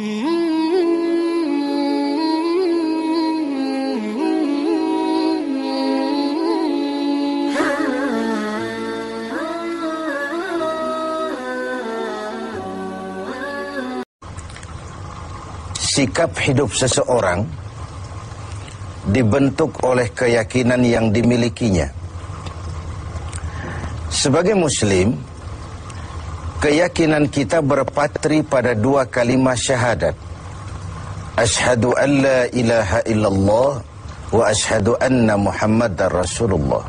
Sikap hidup seseorang dibentuk oleh keyakinan yang dimilikinya. Sebagai Muslim, keyakinan kita berpatri pada dua kalimat syahadat. Asyhadu an la ilaha illallah wa asyhadu anna Muhammadar Rasulullah.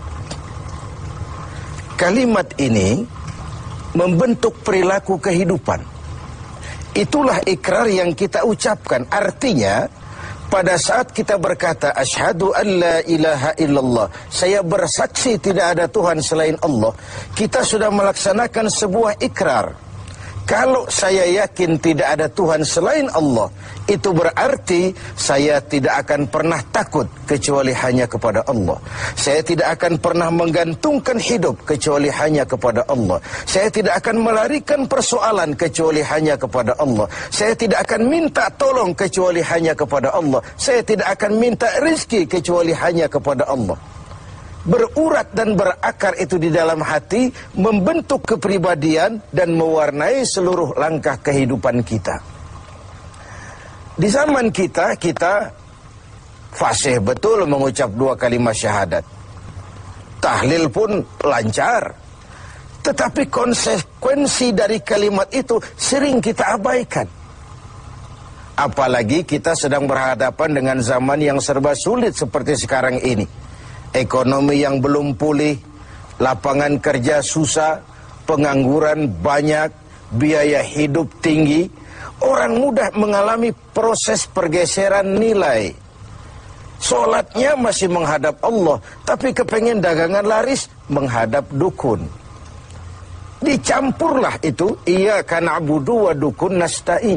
Kalimat ini membentuk perilaku kehidupan. Itulah ikrar yang kita ucapkan. Artinya, pada saat kita berkata asyhadu an la ilaha illallah, saya bersaksi tidak ada Tuhan selain Allah, kita sudah melaksanakan sebuah ikrar. Kalau saya yakin tidak ada Tuhan selain Allah, itu berarti saya tidak akan pernah takut kecuali hanya kepada Allah. Saya tidak akan pernah menggantungkan hidup kecuali hanya kepada Allah. Saya tidak akan melarikan persoalan kecuali hanya kepada Allah. Saya tidak akan minta tolong kecuali hanya kepada Allah. Saya tidak akan minta rezeki kecuali hanya kepada Allah. Berurat dan berakar itu di dalam hati, membentuk kepribadian dan mewarnai seluruh langkah kehidupan kita. Di zaman kita fasih betul mengucap dua kalimat syahadat. Tahlil pun lancar. Tetapi konsekuensi dari kalimat itu sering kita abaikan. Apalagi kita sedang berhadapan dengan zaman yang serba sulit seperti sekarang ini. Ekonomi yang belum pulih, lapangan kerja susah, pengangguran banyak, biaya hidup tinggi. Orang mudah mengalami proses pergeseran nilai. Sholatnya masih menghadap Allah, tapi kepengen dagangan laris menghadap dukun. Dicampurlah itu, iyyaka na'budu wa dukun nasta'in.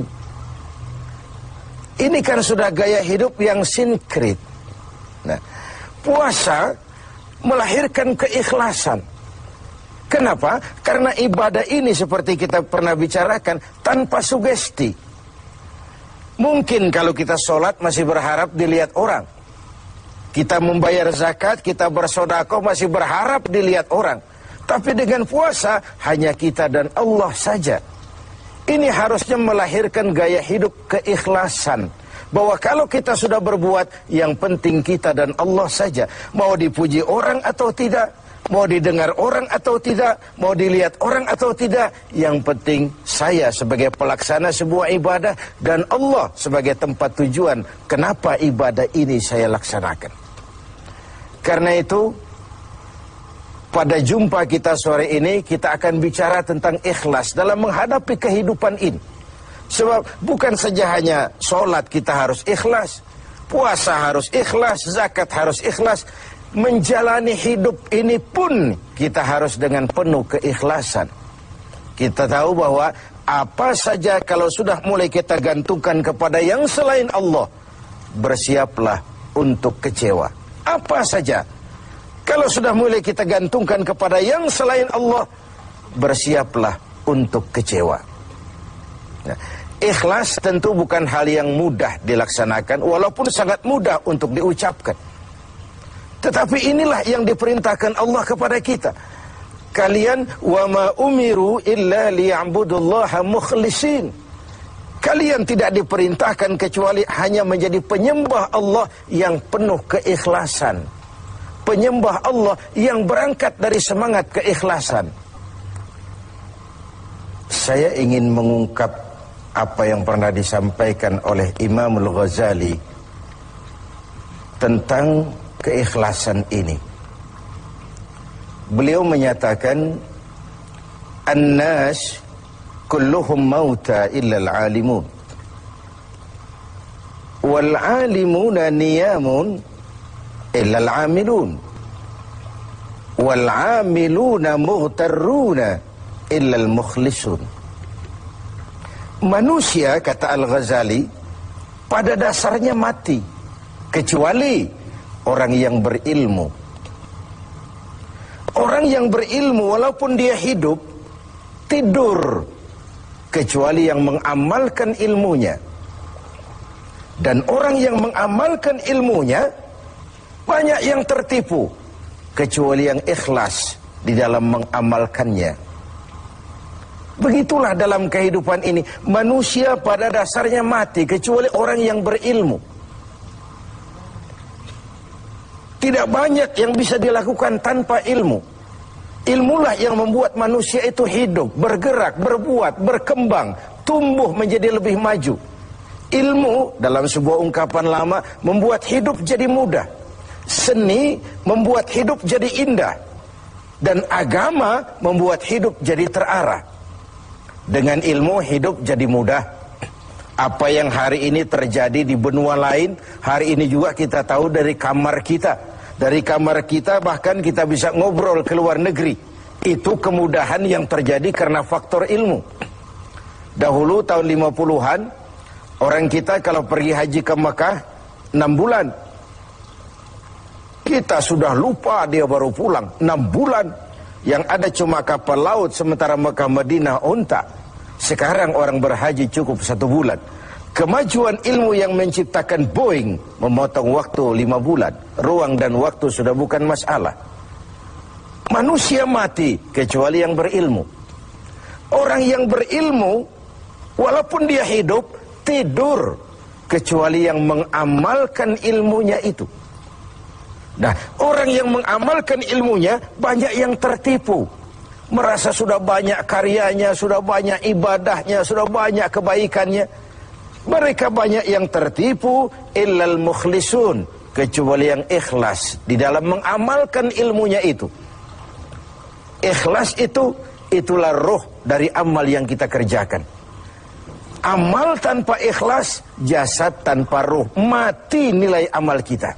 Ini kan sudah gaya hidup yang sinkrit. Nah, puasa melahirkan keikhlasan. Kenapa? Karena ibadah ini seperti kita pernah bicarakan tanpa sugesti. Mungkin kalau kita sholat masih berharap dilihat orang. Kita membayar zakat, kita bersedekah masih berharap dilihat orang. Tapi dengan puasa hanya kita dan Allah saja. Ini harusnya melahirkan gaya hidup keikhlasan. Bahwa kalau kita sudah berbuat, yang penting kita dan Allah saja. Mau dipuji orang atau tidak, mau didengar orang atau tidak, mau dilihat orang atau tidak, yang penting saya sebagai pelaksana sebuah ibadah dan Allah sebagai tempat tujuan kenapa ibadah ini saya laksanakan. Karena itu, pada jumpa kita sore ini, kita akan bicara tentang ikhlas dalam menghadapi kehidupan ini. Sebab bukan saja hanya sholat kita harus ikhlas, puasa harus ikhlas, zakat harus ikhlas. Menjalani hidup ini pun kita harus dengan penuh keikhlasan. Kita tahu bahwa apa saja kalau sudah mulai kita gantungkan kepada yang selain Allah, bersiaplah untuk kecewa. Apa saja kalau sudah mulai kita gantungkan kepada yang selain Allah, bersiaplah untuk kecewa. Nah, ikhlas tentu bukan hal yang mudah dilaksanakan, walaupun sangat mudah untuk diucapkan. Tetapi inilah yang diperintahkan Allah kepada kita. Kalian wa ma umiru illa liya'budullaha mukhlisin. Kalian tidak diperintahkan kecuali hanya menjadi penyembah Allah yang penuh keikhlasan. Penyembah Allah yang berangkat dari semangat keikhlasan. Saya ingin mengungkap apa yang pernah disampaikan oleh Imam Al-Ghazali tentang keikhlasan ini. Beliau menyatakan, "An-nas kulluhum mauta illa al-alimun. Wal-alimuna niyamun illa al-amilun. Wal-amiluna mughtarruna illa al-mukhlisun." Manusia, kata Al-Ghazali, pada dasarnya mati, kecuali orang yang berilmu. Orang yang berilmu walaupun dia hidup, tidur, kecuali yang mengamalkan ilmunya. Dan orang yang mengamalkan ilmunya, banyak yang tertipu, kecuali yang ikhlas di dalam mengamalkannya. Begitulah dalam kehidupan ini, manusia pada dasarnya mati, kecuali orang yang berilmu. Tidak banyak yang bisa dilakukan tanpa ilmu. Ilmulah yang membuat manusia itu hidup, bergerak, berbuat, berkembang, tumbuh menjadi lebih maju. Ilmu dalam sebuah ungkapan lama membuat hidup jadi mudah. Seni membuat hidup jadi indah. Dan agama membuat hidup jadi terarah. Dengan ilmu hidup jadi mudah. Apa yang hari ini terjadi di benua lain, hari ini juga kita tahu dari kamar kita. Dari kamar kita bahkan kita bisa ngobrol ke luar negeri. Itu kemudahan yang terjadi karena faktor ilmu. Dahulu tahun 50-an, orang kita kalau pergi haji ke Mekah 6 bulan. Kita sudah lupa dia baru pulang 6 bulan. Yang ada cuma kapal laut, sementara Mekah Madinah unta. Sekarang orang berhaji cukup 1 bulan. Kemajuan ilmu yang menciptakan Boeing memotong waktu 5 bulan. Ruang dan waktu sudah bukan masalah. Manusia mati kecuali yang berilmu. Orang yang berilmu, walaupun dia hidup, tidur kecuali yang mengamalkan ilmunya itu. Nah, orang yang mengamalkan ilmunya banyak yang tertipu. Merasa sudah banyak karyanya, sudah banyak ibadahnya, sudah banyak kebaikannya. Mereka banyak yang tertipu, illal mukhlisun, kecuali yang ikhlas di dalam mengamalkan ilmunya itu. Ikhlas itu, itulah roh dari amal yang kita kerjakan. Amal tanpa ikhlas, jasad tanpa roh, mati nilai amal kita.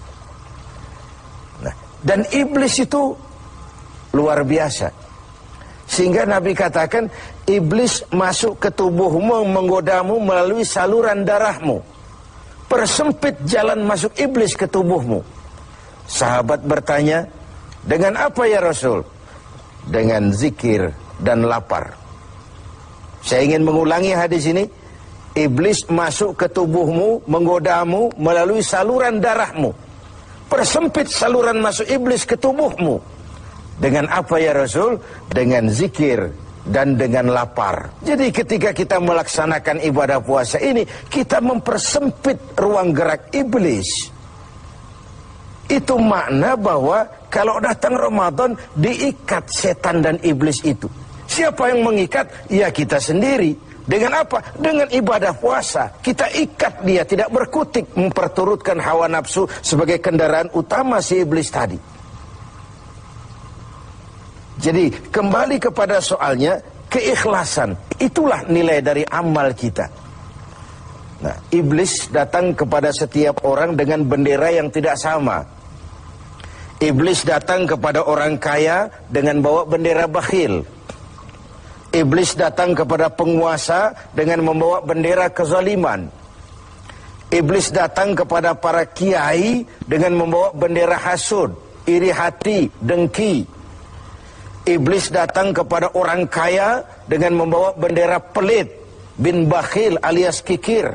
Nah, dan iblis itu luar biasa. Sehingga Nabi katakan, iblis masuk ke tubuhmu, menggodamu melalui saluran darahmu. Persempit jalan masuk iblis ke tubuhmu. Sahabat bertanya, dengan apa ya Rasul? Dengan zikir dan lapar. Saya ingin mengulangi hadis ini. Iblis masuk ke tubuhmu, menggodamu melalui saluran darahmu. Persempit saluran masuk iblis ke tubuhmu. Dengan apa ya Rasul? Dengan zikir dan dengan lapar. Jadi ketika kita melaksanakan ibadah puasa ini, kita mempersempit ruang gerak iblis. Itu makna bahwa kalau datang Ramadan, diikat setan dan iblis itu. Siapa yang mengikat? Ya kita sendiri. Dengan apa? Dengan ibadah puasa. Kita ikat dia, tidak berkutik, memperturutkan hawa nafsu sebagai kendaraan utama si iblis tadi. Jadi kembali kepada soalnya, keikhlasan. Itulah nilai dari amal kita. Nah, iblis datang kepada setiap orang dengan bendera yang tidak sama. Iblis datang kepada orang kaya dengan bawa bendera bakhil. Iblis datang kepada penguasa dengan membawa bendera kezaliman. Iblis datang kepada para kiai dengan membawa bendera hasud, iri hati, dengki. Iblis datang kepada orang kaya dengan membawa bendera pelit, bin bakhil alias kikir.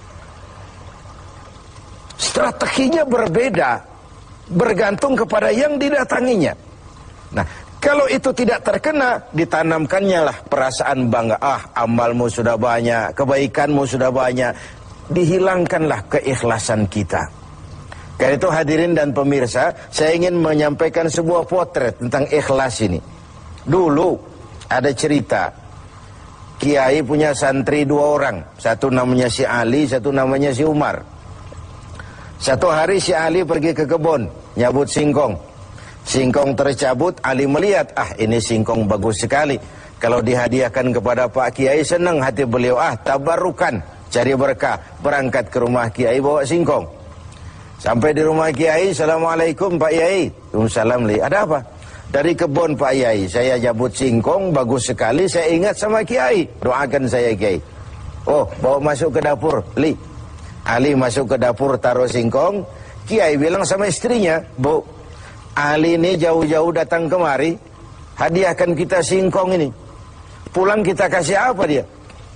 Strateginya berbeda, bergantung kepada yang didatanginya. Nah, kalau itu tidak terkena, ditanamkannya lah perasaan bangga. Ah, amalmu sudah banyak, kebaikanmu sudah banyak. Dihilangkanlah keikhlasan kita. Karena itu hadirin dan pemirsa, saya ingin menyampaikan sebuah potret tentang ikhlas ini. Dulu ada cerita, kiai punya santri 2 orang. Satu namanya si Ali, satu namanya si Umar. Satu hari si Ali pergi ke kebun, nyabut singkong. Singkong tercabut, Ali melihat, ah ini singkong bagus sekali. Kalau dihadiahkan kepada Pak Kiai, senang hati beliau. Ah, tabarukan, cari berkah. Berangkat ke rumah Kiai bawa singkong. Sampai di rumah Kiai, Assalamualaikum Pak Kiai. Waalaikumsalam, Li. Ada apa? Dari kebun Pak Kiai, saya jabut singkong, bagus sekali, saya ingat sama Kiai. Doakan saya Kiai. Oh, bawa masuk ke dapur, Li. Ali masuk ke dapur, taruh singkong. Kiai bilang sama istrinya, Bu, Ali ini jauh-jauh datang kemari, hadiahkan kita singkong ini. Pulang kita kasih apa dia?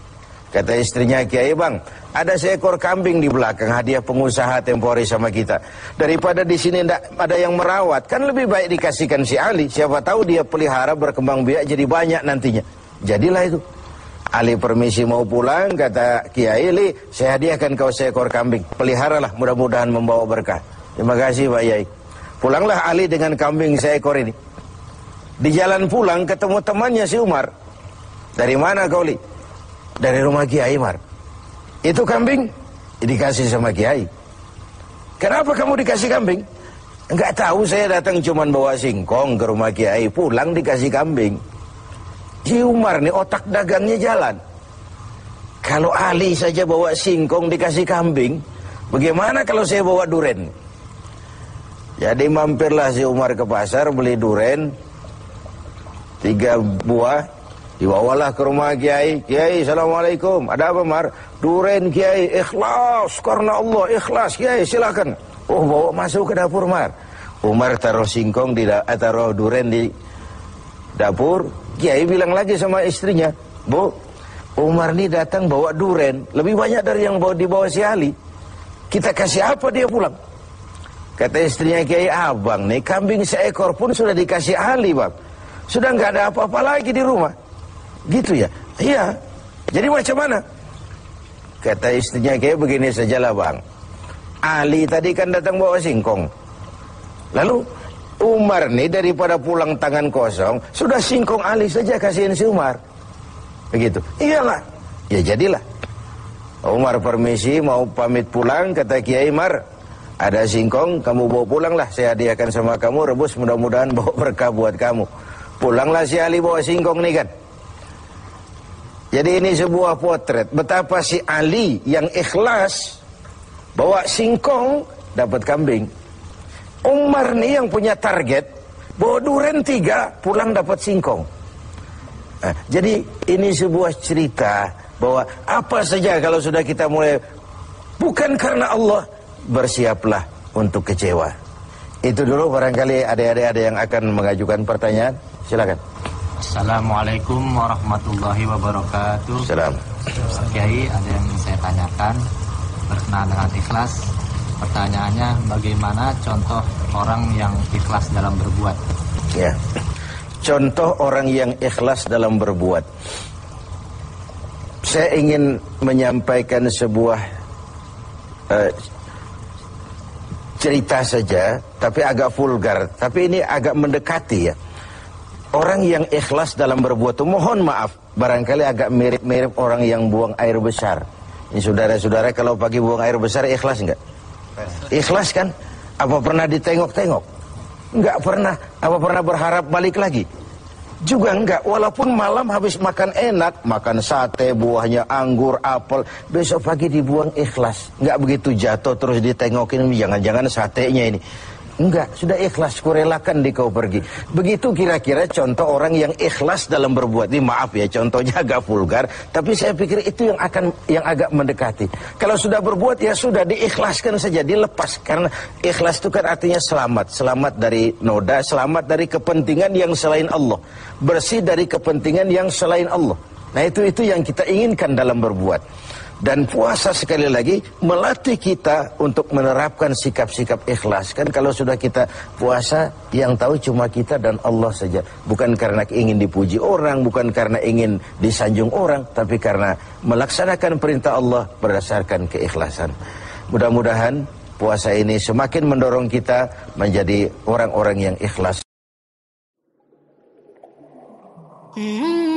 Kata istrinya, Kiai bang, ada seekor kambing di belakang, hadiah pengusaha Tempori sama kita. Daripada di sini tidak ada yang merawat, kan lebih baik dikasihkan si Ali. Siapa tahu dia pelihara berkembang biak jadi banyak nantinya. Jadilah itu. Ali permisi mau pulang, kata Kiai, Li, saya hadiahkan kau seekor kambing. Peliharalah, mudah-mudahan membawa berkah. Terima kasih Pak Yai. Pulanglah Ali dengan kambing seekor ini. Di jalan pulang ketemu temannya si Umar. Dari mana kau, Li? Dari rumah Kiai Mar. Itu kambing dikasih sama Kiai. Kenapa kamu dikasih kambing? Enggak tahu, saya datang cuman bawa singkong ke rumah Kiai, pulang dikasih kambing. Si Umar nih otak dagangnya jalan. Kalau Ali saja bawa singkong dikasih kambing, bagaimana kalau saya bawa duren? Jadi mampirlah si Umar ke pasar beli duren 3 buah. Dibawalah ke rumah Kiai. Kiai, assalamualaikum. Ada apa Mar? Duren Kiai, ikhlas karena Allah, ikhlas Kiai, silakan. Oh, bawa masuk ke dapur Mar. Umar taruh singkong taruh duren di dapur. Kiai bilang lagi sama istrinya, Bu, Umar ini datang bawa duren lebih banyak dari yang dibawa si Ali. Kita kasih apa dia pulang? Kata istrinya Kiai, abang nih kambing seekor pun sudah dikasih Ali bang. Sudah nggak ada apa-apa lagi di rumah. Gitu ya? Iya. Jadi macam mana? Kata istrinya Kiai, begini sajalah bang. Ali tadi kan datang bawa singkong. Lalu Umar nih daripada pulang tangan kosong, sudah singkong Ali saja kasihin si Umar. Begitu. Iyalah. Ya jadilah. Umar permisi mau pamit pulang, kata Kiai, Mar, ada singkong, kamu bawa pulanglah, saya hadiahkan sama kamu, rebus, mudah-mudahan bawa berkah buat kamu. Pulanglah si Ali bawa singkong nih kan. Jadi ini sebuah potret betapa si Ali yang ikhlas bawa singkong dapat kambing. Umar nih yang punya target bawa duren 3 pulang dapat singkong. Nah, jadi ini sebuah cerita bahwa apa saja kalau sudah kita mulai bukan karena Allah, bersiaplah untuk kecewa. Itu dulu, barangkali adik-adik ada yang akan mengajukan pertanyaan. Silakan. Assalamualaikum warahmatullahi wabarakatuh. Salam. Ustaz Kiai, ada yang saya tanyakan berkenaan dengan ikhlas. Pertanyaannya, bagaimana contoh orang yang ikhlas dalam berbuat? Ya. Contoh orang yang ikhlas dalam berbuat. Saya ingin menyampaikan sebuah cerita saja, tapi agak vulgar. Tapi ini agak mendekati ya. Orang yang ikhlas dalam berbuat itu, mohon maaf, barangkali agak mirip-mirip orang yang buang air besar. Ini saudara-saudara kalau pagi buang air besar ikhlas enggak? Ikhlas kan? Apa pernah ditengok-tengok? Enggak pernah. Apa pernah berharap balik lagi? Juga enggak. Walaupun malam habis makan enak, makan sate, buahnya anggur, apel, besok pagi dibuang ikhlas. Enggak begitu jatuh terus ditengokin, jangan-jangan satenya ini. Enggak, sudah ikhlas, kurelakan di kau pergi. Begitu kira-kira contoh orang yang ikhlas dalam berbuat. Ini maaf ya, contohnya agak vulgar, tapi saya pikir itu yang agak mendekati. Kalau sudah berbuat ya sudah diikhlaskan saja, dilepas. Karena ikhlas itu kan artinya selamat, selamat dari noda, selamat dari kepentingan yang selain Allah, bersih dari kepentingan yang selain Allah. Nah itu yang kita inginkan dalam berbuat. Dan puasa sekali lagi melatih kita untuk menerapkan sikap-sikap ikhlas. Kan kalau sudah kita puasa, yang tahu cuma kita dan Allah saja. Bukan karena ingin dipuji orang, bukan karena ingin disanjung orang, tapi karena melaksanakan perintah Allah berdasarkan keikhlasan. Mudah-mudahan puasa ini semakin mendorong kita menjadi orang-orang yang ikhlas.